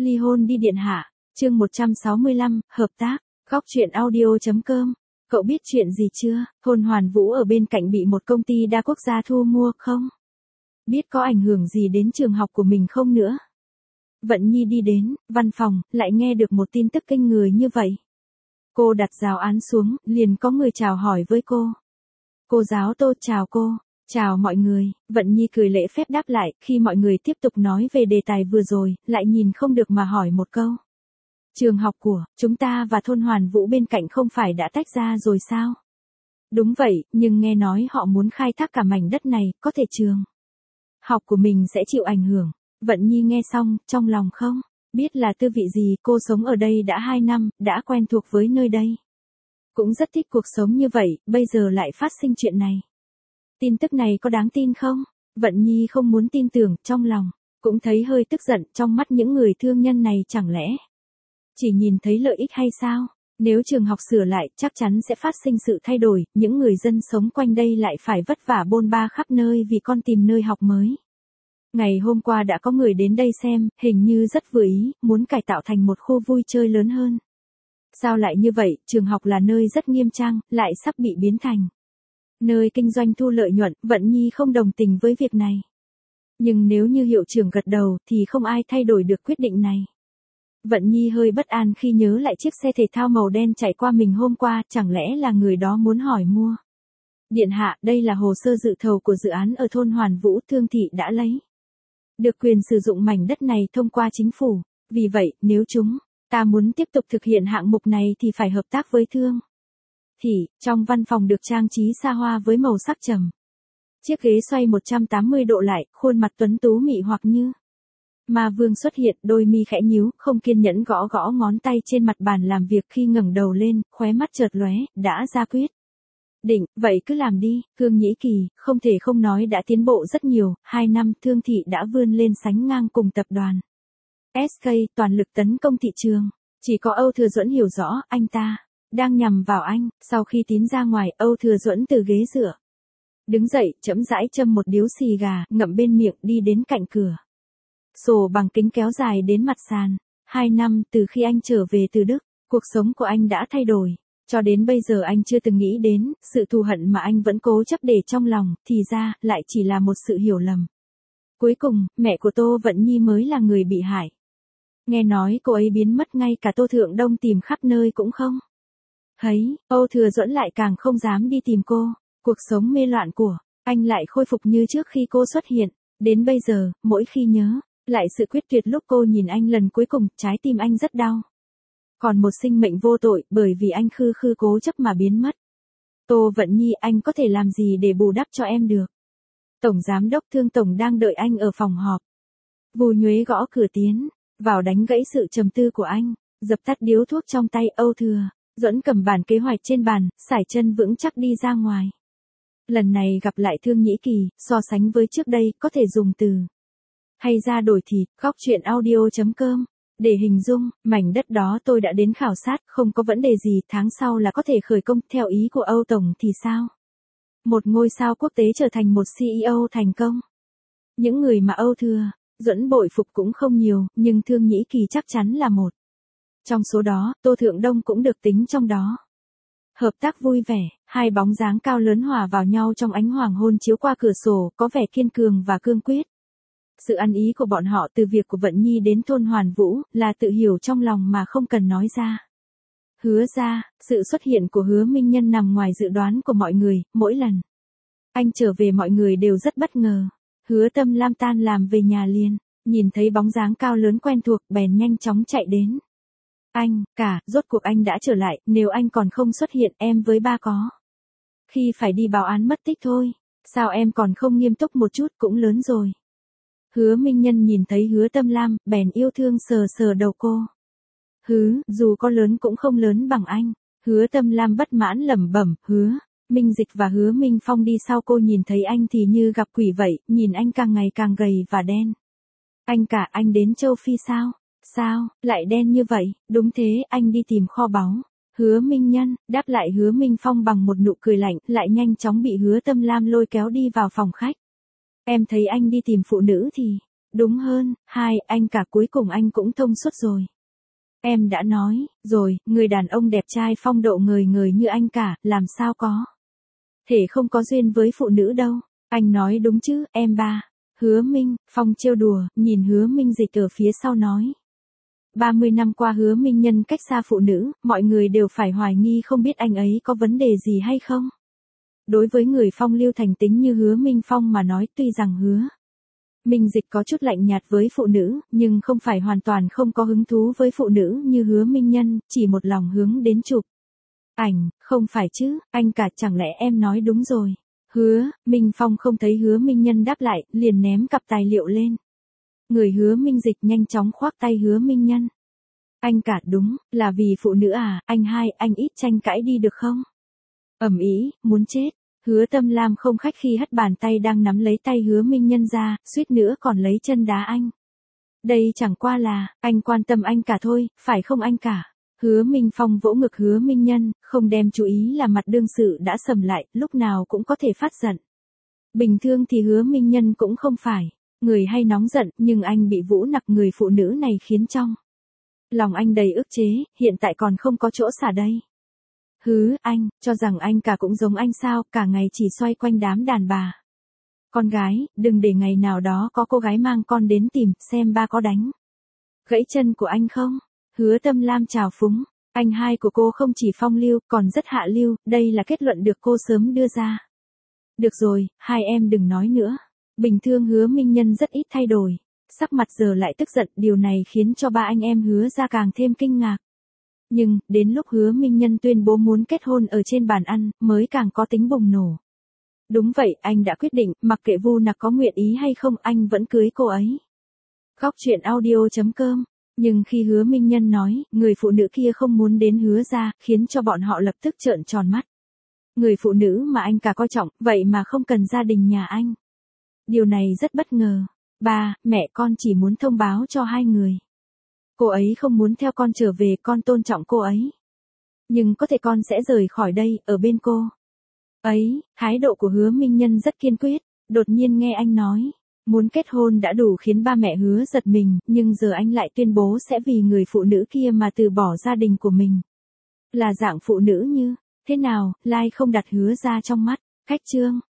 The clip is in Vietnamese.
Ly hôn đi điện hạ. Chương 165, hợp tác. Góc truyện audio.com. Cậu biết chuyện gì chưa? Thôn Hoàn Vũ ở bên cạnh bị một công ty đa quốc gia thu mua không? Biết có ảnh hưởng gì đến trường học của mình không nữa? Vận Nhi đi đến văn phòng, lại nghe được một tin tức kinh người như vậy. Cô đặt giáo án xuống, liền có người chào hỏi với cô. Cô giáo Tô chào cô. Chào mọi người, Vận Nhi cười lễ phép đáp lại, khi mọi người tiếp tục nói về đề tài vừa rồi, lại nhìn không được mà hỏi một câu. Trường học của chúng ta và thôn Hoàn Vũ bên cạnh không phải đã tách ra rồi sao? Đúng vậy, nhưng nghe nói họ muốn khai thác cả mảnh đất này, có thể trường học của mình sẽ chịu ảnh hưởng. Vận Nhi nghe xong, trong lòng không biết là tư vị gì, cô sống ở đây đã 2 năm, đã quen thuộc với nơi đây. Cũng rất thích cuộc sống như vậy, bây giờ lại phát sinh chuyện này. Tin tức này có đáng tin không? Vận Nhi không muốn tin tưởng, trong lòng cũng thấy hơi tức giận, trong mắt những người thương nhân này chẳng lẽ chỉ nhìn thấy lợi ích hay sao? Nếu trường học sửa lại, chắc chắn sẽ phát sinh sự thay đổi, những người dân sống quanh đây lại phải vất vả bôn ba khắp nơi vì con tìm nơi học mới. Ngày hôm qua đã có người đến đây xem, hình như rất vừa ý, muốn cải tạo thành một khu vui chơi lớn hơn. Sao lại như vậy, trường học là nơi rất nghiêm trang, lại sắp bị biến thành nơi kinh doanh thu lợi nhuận, Vận Nhi không đồng tình với việc này. Nhưng nếu như hiệu trưởng gật đầu, thì không ai thay đổi được quyết định này. Vận Nhi hơi bất an khi nhớ lại chiếc xe thể thao màu đen chạy qua mình hôm qua, chẳng lẽ là người đó muốn hỏi mua. Điện hạ, đây là hồ sơ dự thầu của dự án ở thôn Hoàn Vũ, Thương thị đã lấy được quyền sử dụng mảnh đất này thông qua chính phủ. Vì vậy, nếu chúng ta muốn tiếp tục thực hiện hạng mục này thì phải hợp tác với Thương thị. Trong văn phòng được trang trí xa hoa với màu sắc trầm. Chiếc ghế xoay 180 độ lại, khuôn mặt tuấn tú mị hoặc như Ma Vương xuất hiện, đôi mi khẽ nhíu, không kiên nhẫn gõ gõ ngón tay trên mặt bàn làm việc, khi ngẩng đầu lên, khóe mắt chợt lóe, đã ra quyết định, vậy cứ làm đi. Thương Nhĩ Kỳ, không thể không nói đã tiến bộ rất nhiều, 2 năm Thương thị đã vươn lên sánh ngang cùng tập đoàn SK, toàn lực tấn công thị trường. Chỉ có Âu Thừa Duẫn hiểu rõ, anh ta đang nhằm vào anh. Sau khi tín ra ngoài, Âu Thừa Duẫn từ ghế dựa đứng dậy, chậm rãi châm một điếu xì gà, ngậm bên miệng, đi đến cạnh cửa sổ bằng kính kéo dài đến mặt sàn. 2 năm từ khi anh trở về từ Đức, cuộc sống của anh đã thay đổi. Cho đến bây giờ anh chưa từng nghĩ đến, sự thù hận mà anh vẫn cố chấp để trong lòng, thì ra, lại chỉ là một sự hiểu lầm. Cuối cùng, mẹ của Tô Vận Nhi mới là người bị hại. Nghe nói cô ấy biến mất, ngay cả Tô Thượng Đông tìm khắp nơi cũng không thấy, Âu Thừa Duẫn lại càng không dám đi tìm cô. Cuộc sống mê loạn của anh lại khôi phục như trước khi cô xuất hiện. Đến bây giờ, mỗi khi nhớ lại sự quyết tuyệt lúc cô nhìn anh lần cuối cùng, trái tim anh rất đau. Còn một sinh mệnh vô tội, bởi vì anh khư khư cố chấp mà biến mất. Tô Vận Nhi, anh có thể làm gì để bù đắp cho em được? Tổng giám đốc Thương tổng đang đợi anh ở phòng họp. Vù Nhuế gõ cửa tiến vào, đánh gãy sự trầm tư của anh, dập tắt điếu thuốc trong tay. Âu Thừa Duẫn cầm bản kế hoạch trên bàn, sải chân vững chắc đi ra ngoài. Lần này gặp lại Thương Nhĩ Kỳ, so sánh với trước đây, có thể dùng từ hay ra đổi thịt. Góc truyện audio.com. Để hình dung, mảnh đất đó tôi đã đến khảo sát, không có vấn đề gì, tháng sau là có thể khởi công. Theo ý của Âu Tổng thì sao? Một ngôi sao quốc tế trở thành một CEO thành công. Những người mà Âu Thừa Duẫn bội phục cũng không nhiều, nhưng Thương Nhĩ Kỳ chắc chắn là một trong số đó. Tô Thượng Đông cũng được tính trong đó. Hợp tác vui vẻ, hai bóng dáng cao lớn hòa vào nhau trong ánh hoàng hôn chiếu qua cửa sổ, có vẻ kiên cường và cương quyết. Sự ăn ý của bọn họ từ việc của Vận Nhi đến thôn Hoàn Vũ, là tự hiểu trong lòng mà không cần nói ra. Hứa ra, sự xuất hiện của Hứa Minh Nhân nằm ngoài dự đoán của mọi người, mỗi lần anh trở về mọi người đều rất bất ngờ. Hứa Tâm Lam tan làm về nhà liền, nhìn thấy bóng dáng cao lớn quen thuộc, bèn nhanh chóng chạy đến. Anh, rốt cuộc anh đã trở lại, nếu anh còn không xuất hiện, em với ba có khi phải đi báo án mất tích thôi. Sao em còn không nghiêm túc một chút, cũng lớn rồi. Hứa Minh Nhân nhìn thấy Hứa Tâm Lam, bèn yêu thương sờ sờ đầu cô. Dù có lớn cũng không lớn bằng anh. Hứa Tâm Lam bất mãn lẩm bẩm. Hứa Minh Dịch và Hứa Minh Phong đi sau, cô nhìn thấy anh thì như gặp quỷ vậy, nhìn anh càng ngày càng gầy và đen. Anh đến châu Phi sao? Sao, lại đen như vậy? Đúng thế, anh đi tìm kho báu. Hứa Minh Nhân đáp lại Hứa Minh Phong bằng một nụ cười lạnh, lại nhanh chóng bị Hứa Tâm Lam lôi kéo đi vào phòng khách. Em thấy anh đi tìm phụ nữ thì Đúng hơn, hai, anh cả cuối cùng anh cũng thông suốt rồi. Em đã nói, rồi, người đàn ông đẹp trai phong độ ngời ngời như anh cả, làm sao có thể không có duyên với phụ nữ đâu. Anh nói đúng chứ, em ba. Hứa Minh, Phong trêu đùa, nhìn Hứa Minh Dịch ở phía sau nói. 30 năm qua Hứa Minh Nhân cách xa phụ nữ, mọi người đều phải hoài nghi không biết anh ấy có vấn đề gì hay không. Đối với người phong lưu thành tính như Hứa Minh Phong mà nói, tuy rằng Hứa Minh Dịch có chút lạnh nhạt với phụ nữ, nhưng không phải hoàn toàn không có hứng thú với phụ nữ như Hứa Minh Nhân, chỉ một lòng hướng đến chụp ảnh, không phải chứ, anh cả, chẳng lẽ em nói đúng rồi. Hứa Minh Phong không thấy Hứa Minh Nhân đáp lại, liền ném cặp tài liệu lên. Người Hứa Minh Dịch nhanh chóng khoác tay Hứa Minh Nhân. Anh cả, đúng, là vì phụ nữ à, anh hai, anh ít tranh cãi đi được không? Ầm ĩ, muốn chết. Hứa Tâm Lam không khách khi hất bàn tay đang nắm lấy tay Hứa Minh Nhân ra, suýt nữa còn lấy chân đá anh. Đây chẳng qua là, anh quan tâm anh cả thôi, phải không anh cả? Hứa Minh Phong vỗ ngực Hứa Minh Nhân, không đem chú ý là mặt đương sự đã sầm lại, lúc nào cũng có thể phát giận. Bình thường thì Hứa Minh Nhân cũng không phải người hay nóng giận, nhưng anh bị Vũ Nặc người phụ nữ này khiến trong lòng anh đầy ức chế, hiện tại còn không có chỗ xả đây. Anh, cho rằng anh cả cũng giống anh sao, cả ngày chỉ xoay quanh đám đàn bà. Con gái, đừng để ngày nào đó có cô gái mang con đến tìm, xem ba có đánh gãy chân của anh không? Hứa Tâm Lam trào phúng, anh hai của cô không chỉ phong lưu, còn rất hạ lưu, đây là kết luận được cô sớm đưa ra. Được rồi, hai em đừng nói nữa. Bình thường Hứa Minh Nhân rất ít thay đổi, sắc mặt giờ lại tức giận, điều này khiến cho ba anh em Hứa ra càng thêm kinh ngạc. Nhưng, đến lúc Hứa Minh Nhân tuyên bố muốn kết hôn ở trên bàn ăn, mới càng có tính bùng nổ. Đúng vậy, anh đã quyết định, mặc kệ Vu Nặc có nguyện ý hay không, anh vẫn cưới cô ấy. Góc truyện audio.com. Nhưng khi Hứa Minh Nhân nói, người phụ nữ kia không muốn đến Hứa ra, khiến cho bọn họ lập tức trợn tròn mắt. Người phụ nữ mà anh cả coi trọng, vậy mà không cần gia đình nhà anh. Điều này rất bất ngờ. Ba, mẹ, con chỉ muốn thông báo cho hai người. Cô ấy không muốn theo con trở về, con tôn trọng cô ấy. Nhưng có thể con sẽ rời khỏi đây, ở bên cô ấy. Thái độ của Hứa Minh Nhân rất kiên quyết. Đột nhiên nghe anh nói muốn kết hôn đã đủ khiến ba mẹ Hứa giật mình, nhưng giờ anh lại tuyên bố sẽ vì người phụ nữ kia mà từ bỏ gia đình của mình. Là dạng phụ nữ như thế nào, Lai không đặt Hứa ra trong mắt. Khách chương